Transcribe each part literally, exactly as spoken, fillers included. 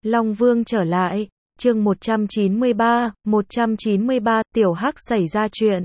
Long Vương trở lại, chương một trăm chín mươi ba, một trăm chín mươi ba, Tiểu Hắc xảy ra chuyện.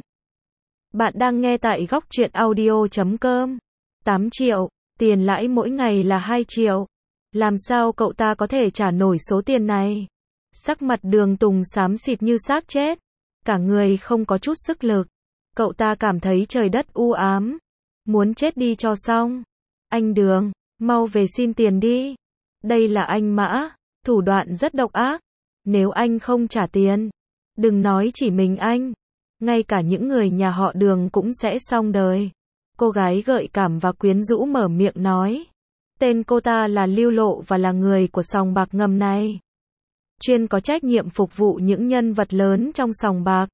Bạn đang nghe tại góc truyện audio chấm com. tám triệu, tiền lãi mỗi ngày là hai triệu. Làm sao cậu ta có thể trả nổi số tiền này? Sắc mặt Đường Tùng xám xịt như xác chết. Cả người không có chút sức lực. Cậu ta cảm thấy trời đất u ám. Muốn chết đi cho xong. Anh Đường, mau về xin tiền đi. Đây là anh Mã, thủ đoạn rất độc ác. Nếu anh không trả tiền, đừng nói chỉ mình anh, ngay cả những người nhà họ Đường cũng sẽ xong đời. Cô gái gợi cảm và quyến rũ mở miệng nói. Tên cô ta là Lưu Lộ và là người của sòng bạc ngầm này. Chuyên có trách nhiệm phục vụ những nhân vật lớn trong sòng bạc.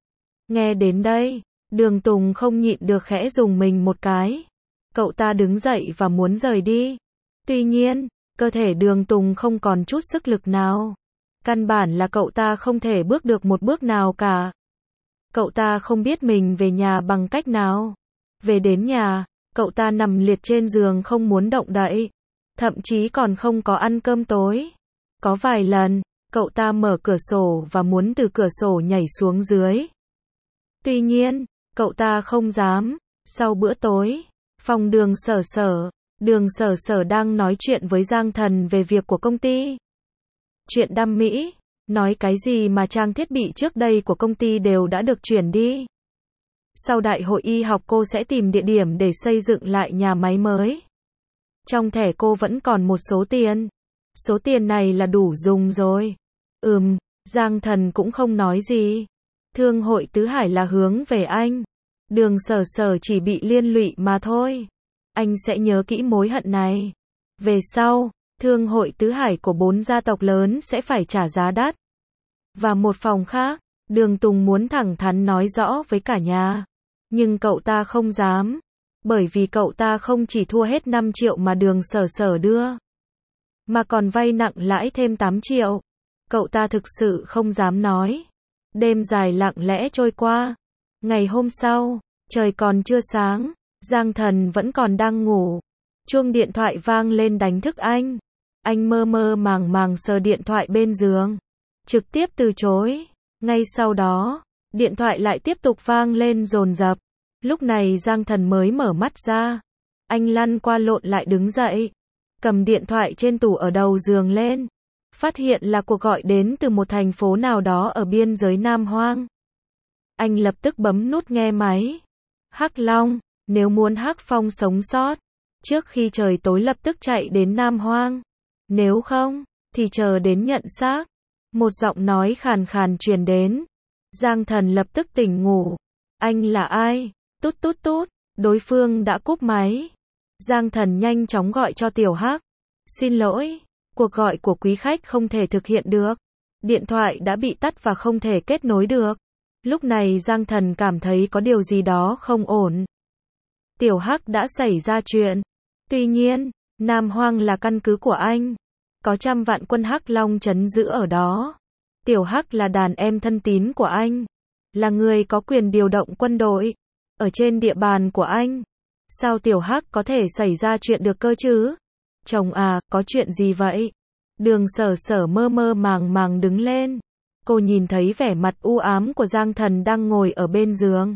Nghe đến đây, Đường Tùng không nhịn được khẽ dùng mình một cái. Cậu ta đứng dậy và muốn rời đi. Tuy nhiên, cơ thể Đường Tùng không còn chút sức lực nào. Căn bản là cậu ta không thể bước được một bước nào cả. Cậu ta không biết mình về nhà bằng cách nào. Về đến nhà, cậu ta nằm liệt trên giường không muốn động đậy. Thậm chí còn không có ăn cơm tối. Có vài lần, cậu ta mở cửa sổ và muốn từ cửa sổ nhảy xuống dưới. Tuy nhiên, cậu ta không dám. Sau bữa tối, phòng Đường Sở Sở, Đường Sở Sở đang nói chuyện với Giang Thần về việc của công ty. Chuyện đam mỹ, nói cái gì mà trang thiết bị trước đây của công ty đều đã được chuyển đi. Sau đại hội y học cô sẽ tìm địa điểm để xây dựng lại nhà máy mới. Trong thẻ cô vẫn còn một số tiền. Số tiền này là đủ dùng rồi. Ừm, Giang Thần cũng không nói gì. Thương hội Tứ Hải là hướng về anh. Đường Sở Sở chỉ bị liên lụy mà thôi. Anh sẽ nhớ kỹ mối hận này. Về sau, thương hội Tứ Hải của bốn gia tộc lớn sẽ phải trả giá đắt. Và một phòng khác, Đường Tùng muốn thẳng thắn nói rõ với cả nhà. Nhưng cậu ta không dám. Bởi vì cậu ta không chỉ thua hết năm triệu mà Đường Sở Sở đưa. Mà còn vay nặng lãi thêm tám triệu. Cậu ta thực sự không dám nói. Đêm dài lặng lẽ trôi qua. Ngày hôm sau, trời còn chưa sáng. Giang Thần vẫn còn đang ngủ. Chuông điện thoại vang lên đánh thức anh. Anh mơ mơ màng màng sờ điện thoại bên giường. Trực tiếp từ chối. Ngay sau đó, điện thoại lại tiếp tục vang lên dồn dập. Lúc này Giang Thần mới mở mắt ra. Anh lăn qua lộn lại đứng dậy. Cầm điện thoại trên tủ ở đầu giường lên. Phát hiện là cuộc gọi đến từ một thành phố nào đó ở biên giới Nam Hoang. Anh lập tức bấm nút nghe máy. Hắc Long, nếu muốn Hắc Phong sống sót, trước khi trời tối lập tức chạy đến Nam Hoang. Nếu không, thì chờ đến nhận xác. Một giọng nói khàn khàn truyền đến. Giang Thần lập tức tỉnh ngủ. Anh là ai? Tút tút tút, đối phương đã cúp máy. Giang Thần nhanh chóng gọi cho Tiểu Hắc. Xin lỗi, cuộc gọi của quý khách không thể thực hiện được. Điện thoại đã bị tắt và không thể kết nối được. Lúc này Giang Thần cảm thấy có điều gì đó không ổn. Tiểu Hắc đã xảy ra chuyện. Tuy nhiên, Nam Hoang là căn cứ của anh. Có trăm vạn quân Hắc Long trấn giữ ở đó. Tiểu Hắc là đàn em thân tín của anh. Là người có quyền điều động quân đội. Ở trên địa bàn của anh. Sao Tiểu Hắc có thể xảy ra chuyện được cơ chứ? Chồng à, có chuyện gì vậy? Đường Sở Sở mơ mơ màng màng đứng lên. Cô nhìn thấy vẻ mặt u ám của Giang Thần đang ngồi ở bên giường.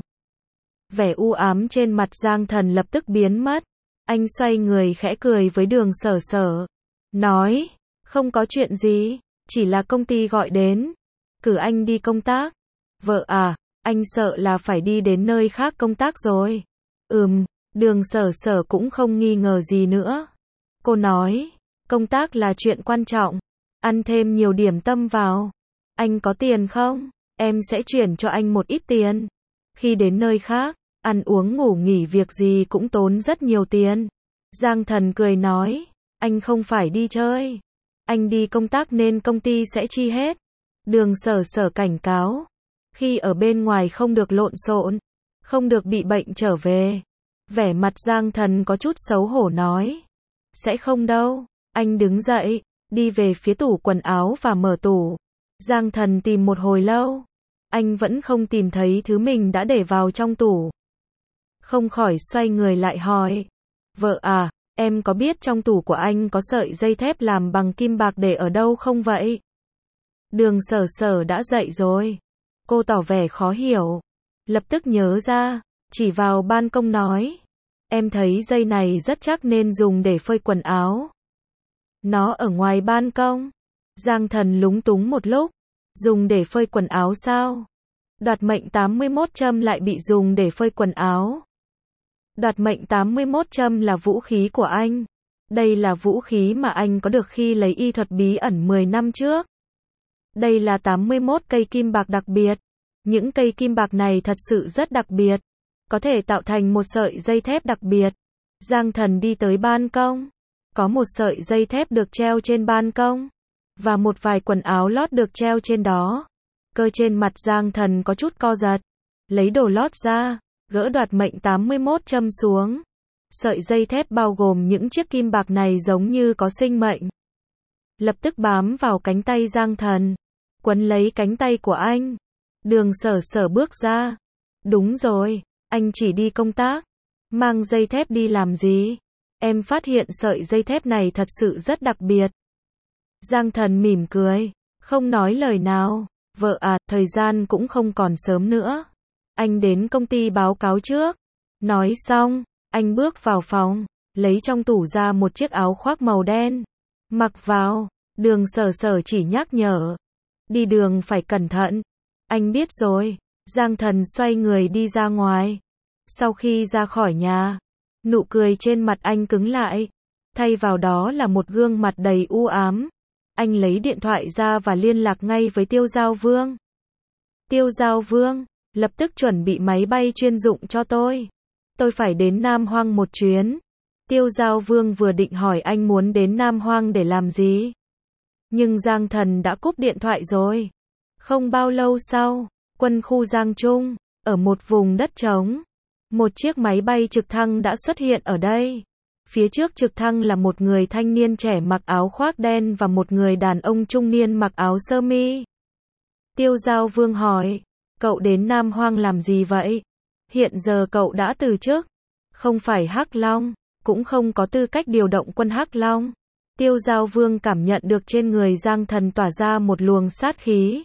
Vẻ u ám trên mặt Giang Thần lập tức biến mất. Anh xoay người khẽ cười với Đường Sở Sở. Nói, không có chuyện gì, chỉ là công ty gọi đến. Cử anh đi công tác. Vợ à, anh sợ là phải đi đến nơi khác công tác rồi. Ừm, Đường Sở Sở cũng không nghi ngờ gì nữa. Cô nói, công tác là chuyện quan trọng. Ăn thêm nhiều điểm tâm vào. Anh có tiền không? Em sẽ chuyển cho anh một ít tiền. Khi đến nơi khác, ăn uống ngủ nghỉ việc gì cũng tốn rất nhiều tiền. Giang Thần cười nói, anh không phải đi chơi. Anh đi công tác nên công ty sẽ chi hết. Đường Sở Sở cảnh cáo. Khi ở bên ngoài không được lộn xộn. Không được bị bệnh trở về. Vẻ mặt Giang Thần có chút xấu hổ nói. Sẽ không đâu. Anh đứng dậy, đi về phía tủ quần áo và mở tủ. Giang Thần tìm một hồi lâu. Anh vẫn không tìm thấy thứ mình đã để vào trong tủ. Không khỏi xoay người lại hỏi. Vợ à, Em có biết trong tủ của anh có sợi dây thép làm bằng kim bạc để ở đâu không vậy? Đường Sở Sở đã dậy rồi. Cô tỏ vẻ khó hiểu. Lập tức nhớ ra, chỉ vào ban công nói. Em thấy dây này rất chắc nên dùng để phơi quần áo. Nó ở ngoài ban công. Giang Thần lúng túng một lúc. Dùng để phơi quần áo sao? Đoạt mệnh tám mươi mốt châm lại bị dùng để phơi quần áo. Đoạt mệnh tám mươi mốt châm là vũ khí của anh. Đây là vũ khí mà anh có được khi lấy y thuật bí ẩn mười năm trước. Đây là tám mươi mốt cây kim bạc đặc biệt. Những cây kim bạc này thật sự rất đặc biệt. Có thể tạo thành một sợi dây thép đặc biệt. Giang Thần đi tới ban công. Có một sợi dây thép được treo trên ban công. Và một vài quần áo lót được treo trên đó. Cơ trên mặt Giang Thần có chút co giật. Lấy đồ lót ra. Gỡ đoạt mệnh tám mươi mốt châm xuống. Sợi dây thép bao gồm những chiếc kim bạc này giống như có sinh mệnh. Lập tức bám vào cánh tay Giang Thần. Quấn lấy cánh tay của anh. Đường Sở Sở bước ra. Đúng rồi, anh chỉ đi công tác. Mang dây thép đi làm gì? Em phát hiện sợi dây thép này thật sự rất đặc biệt. Giang Thần mỉm cười. Không nói lời nào. Vợ à, thời gian cũng không còn sớm nữa. Anh đến công ty báo cáo trước. Nói xong, anh bước vào phòng. Lấy trong tủ ra một chiếc áo khoác màu đen. Mặc vào. Đường Sở Sở chỉ nhắc nhở. Đi đường phải cẩn thận. Anh biết rồi. Giang Thần xoay người đi ra ngoài. Sau khi ra khỏi nhà, nụ cười trên mặt anh cứng lại. Thay vào đó là một gương mặt đầy u ám. Anh lấy điện thoại ra và liên lạc ngay với Tiêu Giao Vương. Tiêu Giao Vương, lập tức chuẩn bị máy bay chuyên dụng cho tôi. Tôi phải đến Nam Hoang một chuyến. Tiêu Giao Vương vừa định hỏi anh muốn đến Nam Hoang để làm gì. Nhưng Giang Thần đã cúp điện thoại rồi. Không bao lâu sau, quân khu Giang Trung, ở một vùng đất trống, một chiếc máy bay trực thăng đã xuất hiện ở đây. Phía trước trực thăng là một người thanh niên trẻ mặc áo khoác đen và một người đàn ông trung niên mặc áo sơ mi. Tiêu Giao Vương hỏi, cậu đến Nam Hoang làm gì vậy? Hiện giờ cậu đã từ chức, không phải Hắc Long, cũng không có tư cách điều động quân Hắc Long. Tiêu Giao Vương cảm nhận được trên người Giang Thần tỏa ra một luồng sát khí.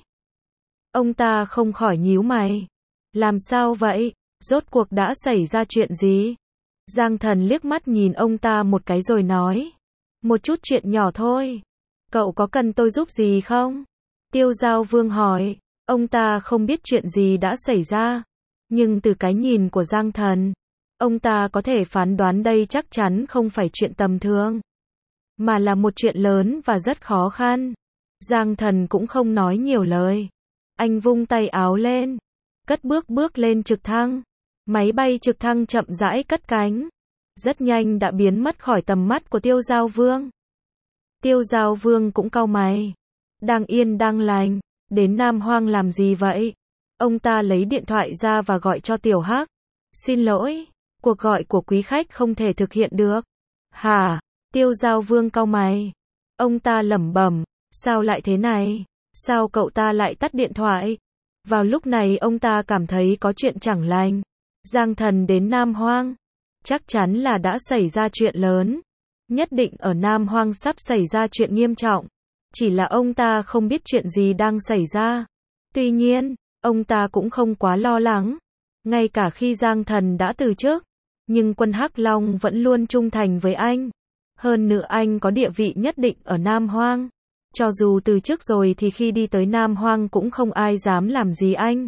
Ông ta không khỏi nhíu mày. Làm sao vậy? Rốt cuộc đã xảy ra chuyện gì? Giang Thần liếc mắt nhìn ông ta một cái rồi nói. Một chút chuyện nhỏ thôi. Cậu có cần tôi giúp gì không? Tiêu Giao Vương hỏi. Ông ta không biết chuyện gì đã xảy ra. Nhưng từ cái nhìn của Giang Thần, ông ta có thể phán đoán đây chắc chắn không phải chuyện tầm thường. Mà là một chuyện lớn và rất khó khăn. Giang Thần cũng không nói nhiều lời. Anh vung tay áo lên. Cất bước bước lên trực thăng. Máy bay trực thăng chậm rãi cất cánh. Rất nhanh đã biến mất khỏi tầm mắt của Tiêu Giao Vương. Tiêu Giao Vương cũng cau mày. Đang yên đang lành. Đến Nam Hoang làm gì vậy? Ông ta lấy điện thoại ra và gọi cho Tiểu Hắc. Xin lỗi, cuộc gọi của quý khách không thể thực hiện được. Hả? Tiêu Giao Vương cau mày. Ông ta lẩm bẩm. Sao lại thế này? Sao cậu ta lại tắt điện thoại? Vào lúc này ông ta cảm thấy có chuyện chẳng lành. Giang Thần đến Nam Hoang. Chắc chắn là đã xảy ra chuyện lớn. Nhất định ở Nam Hoang sắp xảy ra chuyện nghiêm trọng. Chỉ là ông ta không biết chuyện gì đang xảy ra. Tuy nhiên, ông ta cũng không quá lo lắng. Ngay cả khi Giang Thần đã từ chức, nhưng quân Hắc Long vẫn luôn trung thành với anh. Hơn nữa anh có địa vị nhất định ở Nam Hoang. Cho dù từ chức rồi thì khi đi tới Nam Hoang cũng không ai dám làm gì anh.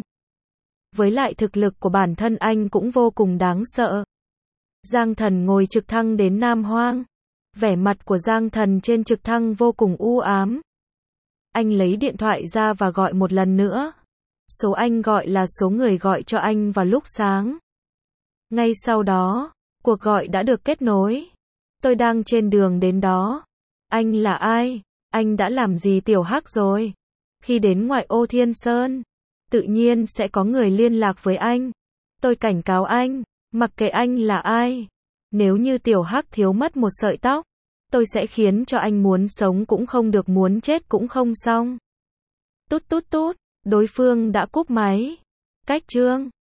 Với lại thực lực của bản thân anh cũng vô cùng đáng sợ. Giang Thần ngồi trực thăng đến Nam Hoang. Vẻ mặt của Giang Thần trên trực thăng vô cùng u ám. Anh lấy điện thoại ra và gọi một lần nữa. Số anh gọi là số người gọi cho anh vào lúc sáng. Ngay sau đó, cuộc gọi đã được kết nối. Tôi đang trên đường đến đó. Anh là ai? Anh đã làm gì Tiểu Hắc rồi? Khi đến ngoại ô Thiên Sơn, tự nhiên sẽ có người liên lạc với anh. Tôi cảnh cáo anh, mặc kệ anh là ai, nếu như Tiểu Hắc thiếu mất một sợi tóc, tôi sẽ khiến cho anh muốn sống cũng không được, muốn chết cũng không xong. Tút tút tút, đối phương đã cúp máy. Cách chương